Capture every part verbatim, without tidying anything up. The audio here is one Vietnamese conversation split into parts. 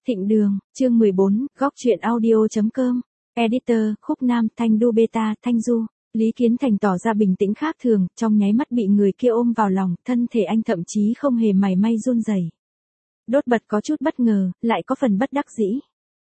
Thịnh Đường, chương mười bốn, góc truyện audio.com, Editor, Khúc Nam, Thanh Đu Beta, Thanh Du. Lý Kiến Thành tỏ ra bình tĩnh khác thường, trong nháy mắt bị người kia ôm vào lòng, thân thể anh thậm chí không hề mảy may run rẩy. Đốt Bật có chút bất ngờ, lại có phần bất đắc dĩ.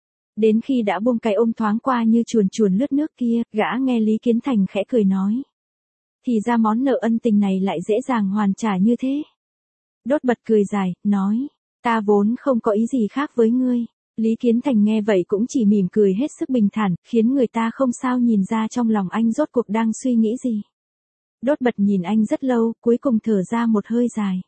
Đến khi đã buông cái ôm thoáng qua như chuồn chuồn lướt nước kia, gã nghe Lý Kiến Thành khẽ cười nói. Thì ra món nợ ân tình này lại dễ dàng hoàn trả như thế. Đốt Bật cười dài, nói. Ta vốn không có ý gì khác với ngươi. Lý Kiến Thành nghe vậy cũng chỉ mỉm cười hết sức bình thản, khiến người ta không sao nhìn ra trong lòng anh rốt cuộc đang suy nghĩ gì. Đốt Bật nhìn anh rất lâu, cuối cùng thở ra một hơi dài.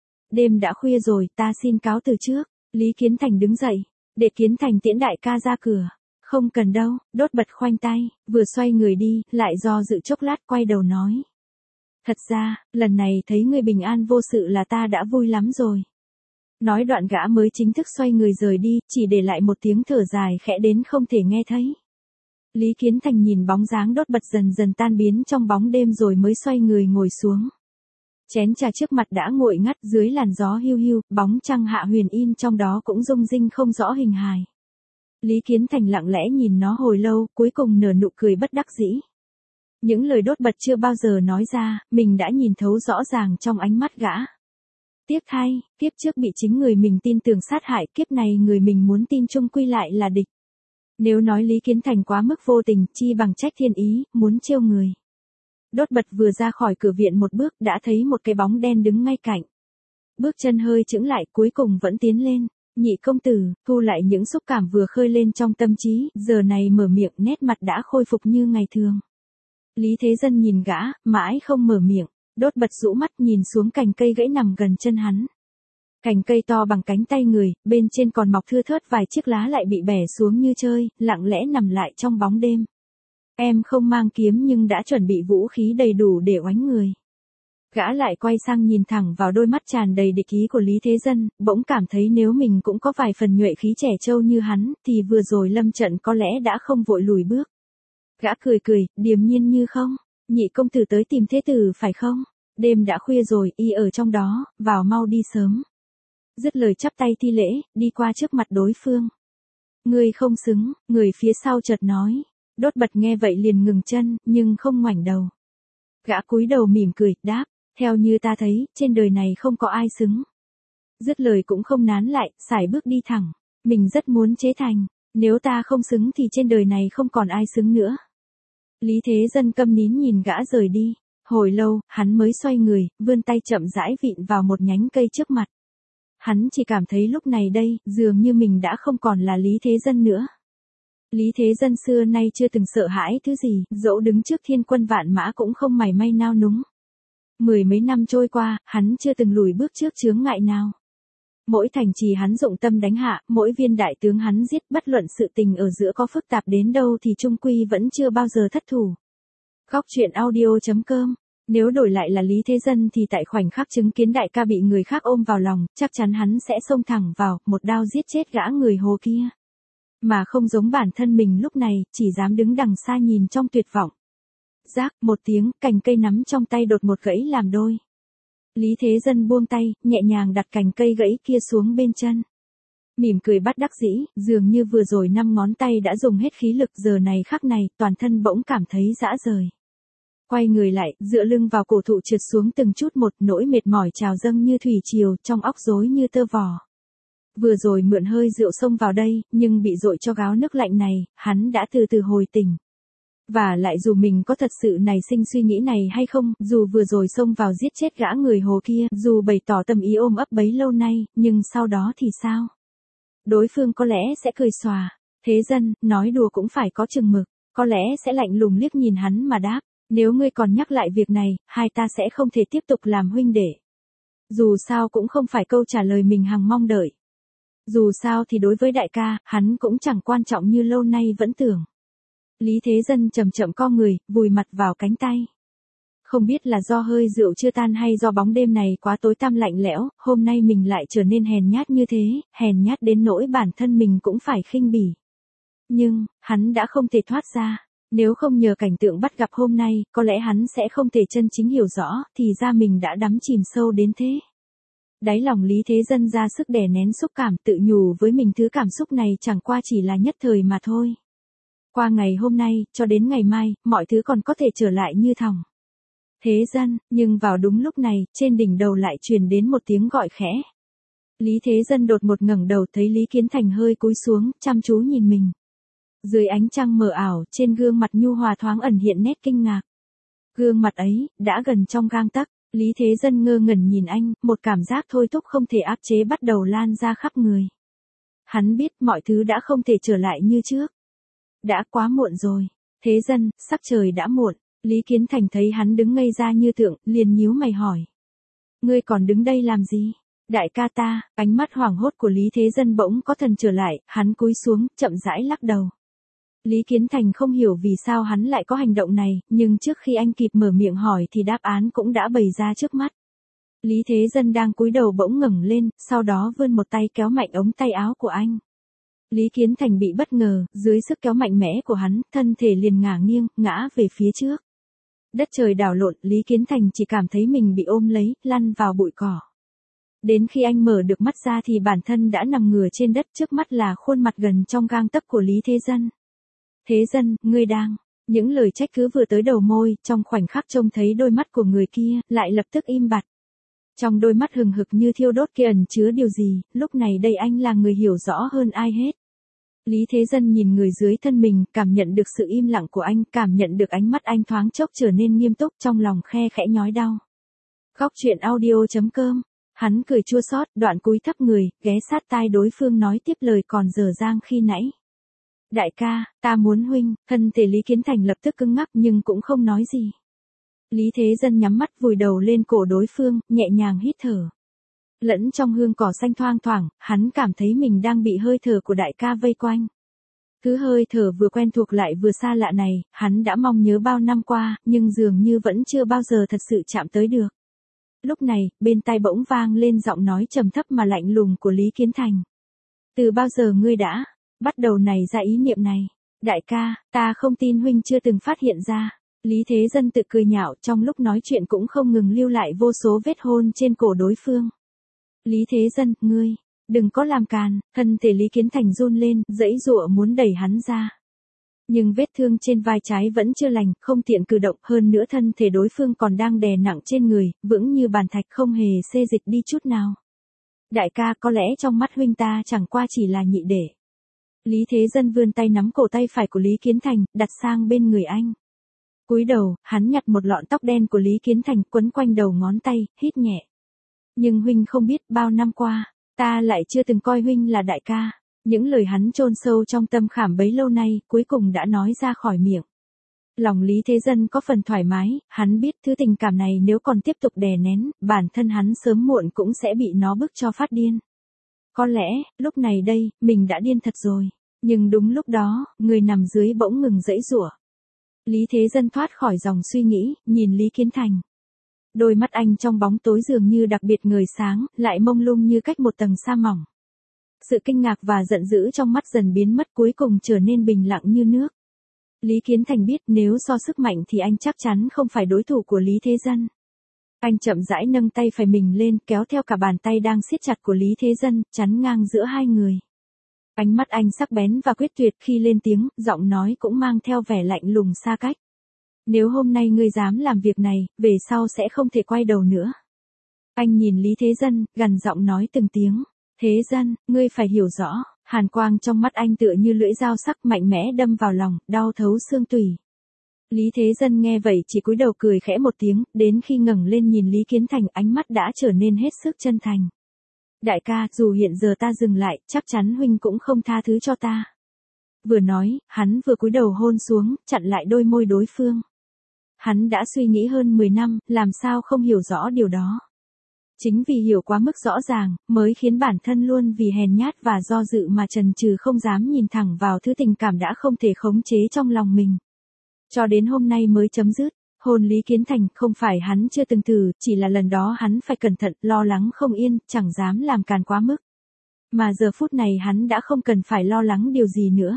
Đêm đã khuya rồi, ta xin cáo từ trước. Lý Kiến Thành đứng dậy, để Kiến Thành tiễn đại ca ra cửa. Không cần đâu, Đốt Bật khoanh tay, vừa xoay người đi, lại do dự chốc lát quay đầu nói. Thật ra, lần này thấy ngươi bình an vô sự là ta đã vui lắm rồi. Nói đoạn gã mới chính thức xoay người rời đi, chỉ để lại một tiếng thở dài khẽ đến không thể nghe thấy. Lý Kiến Thành nhìn bóng dáng Đốt Bật dần dần tan biến trong bóng đêm rồi mới xoay người ngồi xuống. Chén trà trước mặt đã nguội ngắt dưới làn gió hiu hiu, bóng trăng hạ huyền in trong đó cũng rung rinh không rõ hình hài. Lý Kiến Thành lặng lẽ nhìn nó hồi lâu, cuối cùng nở nụ cười bất đắc dĩ. Những lời Đốt Bật chưa bao giờ nói ra, mình đã nhìn thấu rõ ràng trong ánh mắt gã. Tiếc thay, kiếp trước bị chính người mình tin tưởng sát hại, kiếp này người mình muốn tin chung quy lại là địch. Nếu nói Lý Kiến Thành quá mức vô tình, chi bằng trách thiên ý, muốn trêu người. Đốt Bật vừa ra khỏi cửa viện một bước đã thấy một cái bóng đen đứng ngay cạnh. Bước chân hơi chững lại cuối cùng vẫn tiến lên. Nhị công tử, thu lại những xúc cảm vừa khơi lên trong tâm trí, giờ này mở miệng nét mặt đã khôi phục như ngày thường. Lý Thế Dân nhìn gã, mãi không mở miệng. Đốt Bật rũ mắt nhìn xuống cành cây gãy nằm gần chân hắn. Cành cây to bằng cánh tay người, bên trên còn mọc thưa thớt vài chiếc lá lại bị bẻ xuống như chơi, lặng lẽ nằm lại trong bóng đêm. Em không mang kiếm nhưng đã chuẩn bị vũ khí đầy đủ để oánh người. Gã lại quay sang nhìn thẳng vào đôi mắt tràn đầy địch ý của Lý Thế Dân, bỗng cảm thấy nếu mình cũng có vài phần nhuệ khí trẻ trâu như hắn, thì vừa rồi lâm trận có lẽ đã không vội lùi bước. Gã cười cười, điềm nhiên như không. Nhị công tử tới tìm thế tử phải không? Đêm đã khuya rồi, y ở trong đó, vào mau đi sớm. Dứt lời chắp tay thi lễ, đi qua trước mặt đối phương. Ngươi không xứng, người phía sau chợt nói. Đốt Bật nghe vậy liền ngừng chân, nhưng không ngoảnh đầu. Gã cúi đầu mỉm cười, đáp, theo như ta thấy, trên đời này không có ai xứng. Dứt lời cũng không nán lại, sải bước đi thẳng. Mình rất muốn chế thành, nếu ta không xứng thì trên đời này không còn ai xứng nữa. Lý Thế Dân câm nín nhìn gã rời đi. Hồi lâu, hắn mới xoay người, vươn tay chậm rãi vịn vào một nhánh cây trước mặt. Hắn chỉ cảm thấy lúc này đây, dường như mình đã không còn là Lý Thế Dân nữa. Lý Thế Dân xưa nay chưa từng sợ hãi thứ gì, dẫu đứng trước thiên quân vạn mã cũng không mảy may nao núng. Mười mấy năm trôi qua, hắn chưa từng lùi bước trước chướng ngại nào. Mỗi thành trì hắn dụng tâm đánh hạ, mỗi viên đại tướng hắn giết, bất luận sự tình ở giữa có phức tạp đến đâu thì chung quy vẫn chưa bao giờ thất thủ. Góc truyện audio.com. Nếu đổi lại là Lý Thế Dân thì tại khoảnh khắc chứng kiến đại ca bị người khác ôm vào lòng, chắc chắn hắn sẽ xông thẳng vào, một đao giết chết gã người Hồ kia. Mà không giống bản thân mình lúc này, chỉ dám đứng đằng xa nhìn trong tuyệt vọng. Rác, một tiếng, cành cây nắm trong tay đột một gãy làm đôi. Lý Thế Dân buông tay, nhẹ nhàng đặt cành cây gãy kia xuống bên chân. Mỉm cười bất đắc dĩ, dường như vừa rồi năm ngón tay đã dùng hết khí lực, giờ này khắc này, toàn thân bỗng cảm thấy rã rời. Quay người lại, dựa lưng vào cổ thụ trượt xuống từng chút một, nỗi mệt mỏi trào dâng như thủy triều, trong óc rối như tơ vò. Vừa rồi mượn hơi rượu xông vào đây, nhưng bị dội cho gáo nước lạnh này, hắn đã từ từ hồi tỉnh. Và lại dù mình có thật sự nảy sinh suy nghĩ này hay không, dù vừa rồi xông vào giết chết gã người Hồ kia, dù bày tỏ tâm ý ôm ấp bấy lâu nay, nhưng sau đó thì sao? Đối phương có lẽ sẽ cười xòa. Thế Dân, nói đùa cũng phải có chừng mực, có lẽ sẽ lạnh lùng liếc nhìn hắn mà đáp. Nếu ngươi còn nhắc lại việc này, hai ta sẽ không thể tiếp tục làm huynh đệ. Dù sao cũng không phải câu trả lời mình hằng mong đợi. Dù sao thì đối với đại ca, hắn cũng chẳng quan trọng như lâu nay vẫn tưởng. Lý Thế Dân chậm chậm co người, vùi mặt vào cánh tay. Không biết là do hơi rượu chưa tan hay do bóng đêm này quá tối tăm lạnh lẽo, hôm nay mình lại trở nên hèn nhát như thế, hèn nhát đến nỗi bản thân mình cũng phải khinh bỉ. Nhưng, hắn đã không thể thoát ra. Nếu không nhờ cảnh tượng bắt gặp hôm nay, có lẽ hắn sẽ không thể chân chính hiểu rõ, thì ra mình đã đắm chìm sâu đến thế. Đáy lòng Lý Thế Dân ra sức đè nén xúc cảm, tự nhủ với mình thứ cảm xúc này chẳng qua chỉ là nhất thời mà thôi. Qua ngày hôm nay, cho đến ngày mai, mọi thứ còn có thể trở lại như thòng. Thế Dân, nhưng vào đúng lúc này, trên đỉnh đầu lại truyền đến một tiếng gọi khẽ. Lý Thế Dân đột ngột ngẩng đầu thấy Lý Kiến Thành hơi cúi xuống, chăm chú nhìn mình. Dưới ánh trăng mờ ảo, trên gương mặt nhu hòa thoáng ẩn hiện nét kinh ngạc. Gương mặt ấy, đã gần trong gang tấc, Lý Thế Dân ngơ ngẩn nhìn anh, một cảm giác thôi thúc không thể áp chế bắt đầu lan ra khắp người. Hắn biết mọi thứ đã không thể trở lại như trước. Đã quá muộn rồi. Thế Dân, sắc trời đã muộn. Lý Kiến Thành thấy hắn đứng ngây ra như tượng, liền nhíu mày hỏi. Ngươi còn đứng đây làm gì? Đại ca ta, ánh mắt hoảng hốt của Lý Thế Dân bỗng có thần trở lại, hắn cúi xuống, chậm rãi lắc đầu. Lý Kiến Thành không hiểu vì sao hắn lại có hành động này, nhưng trước khi anh kịp mở miệng hỏi thì đáp án cũng đã bày ra trước mắt. Lý Thế Dân đang cúi đầu bỗng ngẩng lên, sau đó vươn một tay kéo mạnh ống tay áo của anh. Lý Kiến Thành bị bất ngờ, dưới sức kéo mạnh mẽ của hắn, thân thể liền ngả nghiêng, ngã về phía trước. Đất trời đảo lộn, Lý Kiến Thành chỉ cảm thấy mình bị ôm lấy, lăn vào bụi cỏ. Đến khi anh mở được mắt ra thì bản thân đã nằm ngửa trên đất, trước mắt là khuôn mặt gần trong gang tấc của Lý Thế Dân. Thế Dân, ngươi đang... Những lời trách cứ vừa tới đầu môi, trong khoảnh khắc trông thấy đôi mắt của người kia, lại lập tức im bặt. Trong đôi mắt hừng hực như thiêu đốt kia ẩn chứa điều gì, lúc này đây anh là người hiểu rõ hơn ai hết. Lý Thế Dân nhìn người dưới thân mình, cảm nhận được sự im lặng của anh, cảm nhận được ánh mắt anh thoáng chốc trở nên nghiêm túc, trong lòng khe khẽ nhói đau. Góc truyện audio chấm com. Hắn cười chua xót, đoạn cúi thấp người, ghé sát tai đối phương nói tiếp lời còn dở dang khi nãy. Đại ca, ta muốn huynh. Thân thể Lý Kiến Thành lập tức cứng ngắc nhưng cũng không nói gì. Lý Thế Dân nhắm mắt vùi đầu lên cổ đối phương, nhẹ nhàng hít thở. Lẫn trong hương cỏ xanh thoang thoảng, hắn cảm thấy mình đang bị hơi thở của đại ca vây quanh. Cứ hơi thở vừa quen thuộc lại vừa xa lạ này, hắn đã mong nhớ bao năm qua, nhưng dường như vẫn chưa bao giờ thật sự chạm tới được. Lúc này, bên tai bỗng vang lên giọng nói trầm thấp mà lạnh lùng của Lý Kiến Thành. Từ bao giờ ngươi đã bắt đầu nảy ra ý niệm này? Đại ca, ta không tin huynh chưa từng phát hiện ra. Lý Thế Dân tự cười nhạo, trong lúc nói chuyện cũng không ngừng lưu lại vô số vết hôn trên cổ đối phương. Lý Thế Dân, ngươi, đừng có làm càn. Thân thể Lý Kiến Thành run lên, giãy giụa muốn đẩy hắn ra. Nhưng vết thương trên vai trái vẫn chưa lành, không tiện cử động, hơn nữa thân thể đối phương còn đang đè nặng trên người, vững như bàn thạch không hề xê dịch đi chút nào. Đại ca, có lẽ trong mắt huynh ta chẳng qua chỉ là nhị đệ. Lý Thế Dân vươn tay nắm cổ tay phải của Lý Kiến Thành, đặt sang bên người anh. Cúi đầu, hắn nhặt một lọn tóc đen của Lý Kiến Thành quấn quanh đầu ngón tay, hít nhẹ. Nhưng huynh không biết, bao năm qua, ta lại chưa từng coi huynh là đại ca. Những lời hắn chôn sâu trong tâm khảm bấy lâu nay, cuối cùng đã nói ra khỏi miệng. Lòng Lý Thế Dân có phần thoải mái, hắn biết thứ tình cảm này nếu còn tiếp tục đè nén, bản thân hắn sớm muộn cũng sẽ bị nó bức cho phát điên. Có lẽ, lúc này đây, mình đã điên thật rồi. Nhưng đúng lúc đó, người nằm dưới bỗng ngừng giãy giụa. Lý Thế Dân thoát khỏi dòng suy nghĩ, nhìn Lý Kiến Thành. Đôi mắt anh trong bóng tối dường như đặc biệt ngời sáng, lại mông lung như cách một tầng sa mỏng. Sự kinh ngạc và giận dữ trong mắt dần biến mất, cuối cùng trở nên bình lặng như nước. Lý Kiến Thành biết nếu so sức mạnh thì anh chắc chắn không phải đối thủ của Lý Thế Dân. Anh chậm rãi nâng tay phải mình lên, kéo theo cả bàn tay đang siết chặt của Lý Thế Dân, chắn ngang giữa hai người. Ánh mắt anh sắc bén và quyết tuyệt, khi lên tiếng, giọng nói cũng mang theo vẻ lạnh lùng xa cách. Nếu hôm nay ngươi dám làm việc này, về sau sẽ không thể quay đầu nữa. Anh nhìn Lý Thế Dân, gằn giọng nói từng tiếng. Thế Dân, ngươi phải hiểu rõ. Hàn quang trong mắt anh tựa như lưỡi dao sắc mạnh mẽ đâm vào lòng, đau thấu xương tủy. Lý Thế Dân nghe vậy chỉ cúi đầu cười khẽ một tiếng, đến khi ngẩng lên nhìn Lý Kiến Thành, ánh mắt đã trở nên hết sức chân thành. Đại ca, dù hiện giờ ta dừng lại, chắc chắn huynh cũng không tha thứ cho ta. Vừa nói, hắn vừa cúi đầu hôn xuống, chặn lại đôi môi đối phương. Hắn đã suy nghĩ hơn mười năm, làm sao không hiểu rõ điều đó. Chính vì hiểu quá mức rõ ràng, mới khiến bản thân luôn vì hèn nhát và do dự mà chần chừ không dám nhìn thẳng vào thứ tình cảm đã không thể khống chế trong lòng mình. Cho đến hôm nay mới chấm dứt. Hôn Lý Kiến Thành không phải hắn chưa từng thử, chỉ là lần đó hắn phải cẩn thận, lo lắng không yên, chẳng dám làm càn quá mức. Mà giờ phút này hắn đã không cần phải lo lắng điều gì nữa.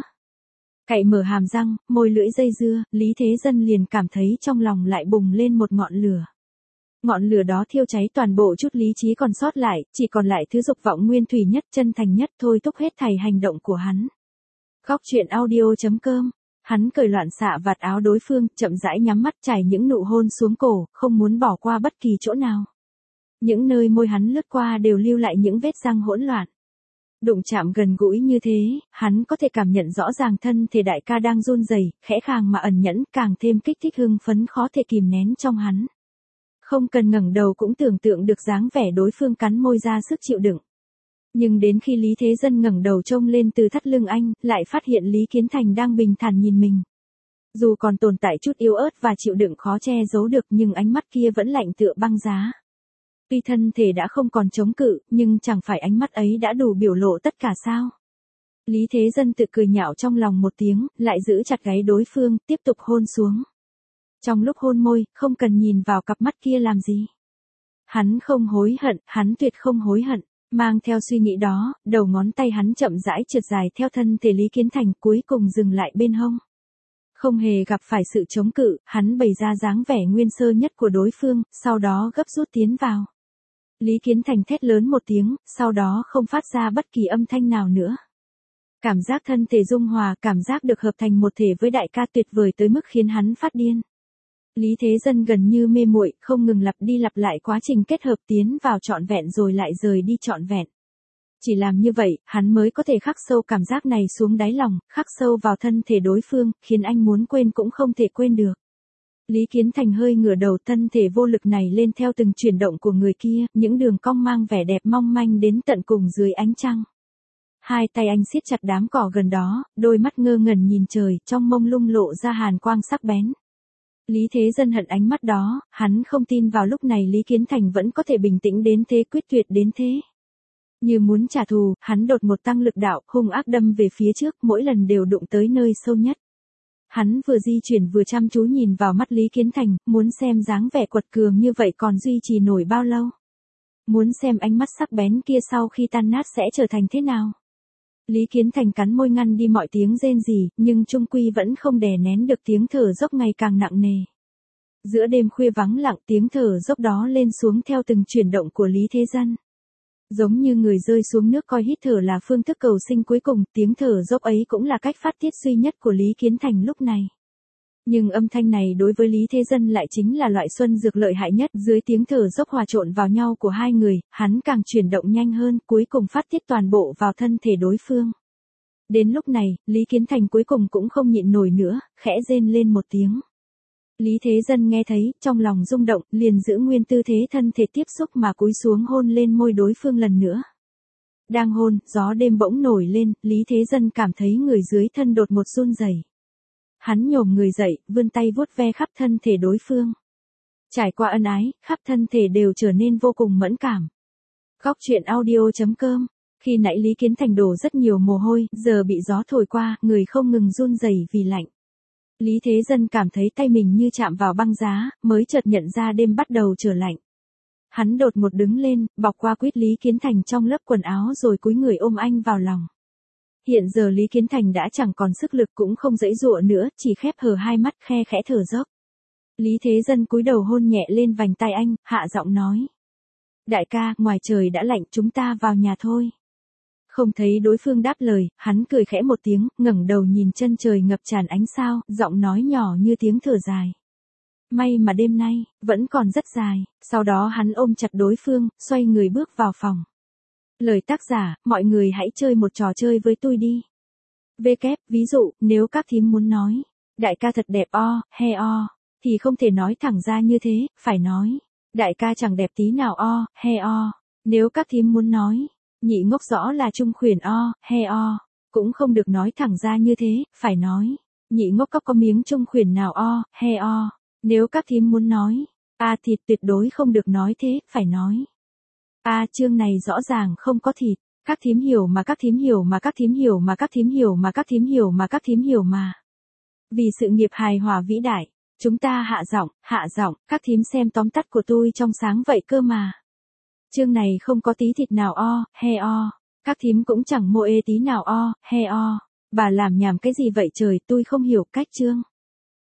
Cậy mở hàm răng, môi lưỡi dây dưa, Lý Thế Dân liền cảm thấy trong lòng lại bùng lên một ngọn lửa. Ngọn lửa đó thiêu cháy toàn bộ chút lý trí còn sót lại, chỉ còn lại thứ dục vọng nguyên thủy nhất, chân thành nhất thôi thúc hết thảy hành động của hắn. Góc truyện audio chấm com. Hắn cởi loạn xạ vạt áo đối phương, chậm rãi nhắm mắt trải những nụ hôn xuống cổ, không muốn bỏ qua bất kỳ chỗ nào. Những nơi môi hắn lướt qua đều lưu lại những vết răng hỗn loạn. Đụng chạm gần gũi như thế, hắn có thể cảm nhận rõ ràng thân thể đại ca đang run rẩy, khẽ khàng mà ẩn nhẫn, càng thêm kích thích hưng phấn khó thể kìm nén trong hắn. Không cần ngẩng đầu cũng tưởng tượng được dáng vẻ đối phương cắn môi ra sức chịu đựng. Nhưng đến khi Lý Thế Dân ngẩng đầu trông lên từ thắt lưng anh, lại phát hiện Lý Kiến Thành đang bình thản nhìn mình. Dù còn tồn tại chút yếu ớt và chịu đựng khó che giấu được, nhưng ánh mắt kia vẫn lạnh tựa băng giá. Tuy thân thể đã không còn chống cự, nhưng chẳng phải ánh mắt ấy đã đủ biểu lộ tất cả sao? Lý Thế Dân tự cười nhạo trong lòng một tiếng, lại giữ chặt gáy đối phương, tiếp tục hôn xuống. Trong lúc hôn môi, không cần nhìn vào cặp mắt kia làm gì. Hắn không hối hận, hắn tuyệt không hối hận. Mang theo suy nghĩ đó, đầu ngón tay hắn chậm rãi trượt dài theo thân thể Lý Kiến Thành, cuối cùng dừng lại bên hông. Không hề gặp phải sự chống cự, hắn bày ra dáng vẻ nguyên sơ nhất của đối phương, sau đó gấp rút tiến vào. Lý Kiến Thành thét lớn một tiếng, sau đó không phát ra bất kỳ âm thanh nào nữa. Cảm giác thân thể dung hòa, cảm giác được hợp thành một thể với đại ca tuyệt vời tới mức khiến hắn phát điên. Lý Thế Dân gần như mê muội, không ngừng lặp đi lặp lại quá trình kết hợp tiến vào trọn vẹn rồi lại rời đi trọn vẹn. Chỉ làm như vậy, hắn mới có thể khắc sâu cảm giác này xuống đáy lòng, khắc sâu vào thân thể đối phương, khiến anh muốn quên cũng không thể quên được. Lý Kiến Thành hơi ngửa đầu, thân thể vô lực này lên theo từng chuyển động của người kia, những đường cong mang vẻ đẹp mong manh đến tận cùng dưới ánh trăng. Hai tay anh siết chặt đám cỏ gần đó, đôi mắt ngơ ngẩn nhìn trời, trong mông lung lộ ra hàn quang sắc bén. Lý Thế Dân hận ánh mắt đó, hắn không tin vào lúc này Lý Kiến Thành vẫn có thể bình tĩnh đến thế, quyết tuyệt đến thế. Như muốn trả thù, hắn đột một tăng lực đạo, hung ác đâm về phía trước, mỗi lần đều đụng tới nơi sâu nhất. Hắn vừa di chuyển vừa chăm chú nhìn vào mắt Lý Kiến Thành, muốn xem dáng vẻ quật cường như vậy còn duy trì nổi bao lâu. Muốn xem ánh mắt sắc bén kia sau khi tan nát sẽ trở thành thế nào. Lý Kiến Thành cắn môi ngăn đi mọi tiếng rên rỉ, nhưng chung quy vẫn không đè nén được tiếng thở dốc ngày càng nặng nề. Giữa đêm khuya vắng lặng, tiếng thở dốc đó lên xuống theo từng chuyển động của Lý Thế Dân. Giống như người rơi xuống nước, coi hít thở là phương thức cầu sinh cuối cùng, tiếng thở dốc ấy cũng là cách phát tiết duy nhất của Lý Kiến Thành lúc này. Nhưng âm thanh này đối với Lý Thế Dân lại chính là loại xuân dược lợi hại nhất, dưới tiếng thở dốc hòa trộn vào nhau của hai người, hắn càng chuyển động nhanh hơn, cuối cùng phát tiết toàn bộ vào thân thể đối phương. Đến lúc này, Lý Kiến Thành cuối cùng cũng không nhịn nổi nữa, khẽ rên lên một tiếng. Lý Thế Dân nghe thấy, trong lòng rung động, liền giữ nguyên tư thế thân thể tiếp xúc mà cúi xuống hôn lên môi đối phương lần nữa. Đang hôn, gió đêm bỗng nổi lên, Lý Thế Dân cảm thấy người dưới thân đột một run rẩy. Hắn nhổm người dậy, vươn tay vuốt ve khắp thân thể đối phương. Trải qua ân ái, khắp thân thể đều trở nên vô cùng mẫn cảm. Góc truyện audio chấm com. Khi nãy Lý Kiến Thành đổ rất nhiều mồ hôi, giờ bị gió thổi qua, người không ngừng run rẩy vì lạnh. Lý Thế Dân cảm thấy tay mình như chạm vào băng giá, mới chợt nhận ra đêm bắt đầu trở lạnh. Hắn đột một đứng lên, bọc qua quýt Lý Kiến Thành trong lớp quần áo rồi cúi người ôm anh vào lòng. Hiện giờ Lý Kiến Thành đã chẳng còn sức lực cũng không giãy giụa nữa, chỉ khép hờ hai mắt khe khẽ thở dốc. Lý Thế Dân cúi đầu hôn nhẹ lên vành tai anh, hạ giọng nói. Đại ca, ngoài trời đã lạnh, chúng ta vào nhà thôi. Không thấy đối phương đáp lời, hắn cười khẽ một tiếng, ngẩng đầu nhìn chân trời ngập tràn ánh sao, giọng nói nhỏ như tiếng thở dài. May mà đêm nay, vẫn còn rất dài, sau đó hắn ôm chặt đối phương, xoay người bước vào phòng. Lời tác giả, mọi người hãy chơi một trò chơi với tôi đi. Vê kép, ví dụ, nếu các thím muốn nói, đại ca thật đẹp o, he o, thì không thể nói thẳng ra như thế, phải nói, đại ca chẳng đẹp tí nào o, he o. Nếu các thím muốn nói, nhị ngốc rõ là trung khuyển o, he o, cũng không được nói thẳng ra như thế, phải nói, nhị ngốc có có miếng trung khuyển nào o, he o. Nếu các thím muốn nói, a thịt tuyệt đối không được nói thế, phải nói. A chương này rõ ràng không có thịt, các thím hiểu mà các thím hiểu mà các thím hiểu mà các thím hiểu mà các thím hiểu mà các thím hiểu mà. Vì sự nghiệp hài hòa vĩ đại, chúng ta hạ giọng, hạ giọng, các thím xem tóm tắt của tôi trong sáng vậy cơ mà. Chương này không có tí thịt nào o, he o, các thím cũng chẳng mô ê tí nào o, he o. Bà làm nhảm cái gì vậy trời, tôi không hiểu cách chương.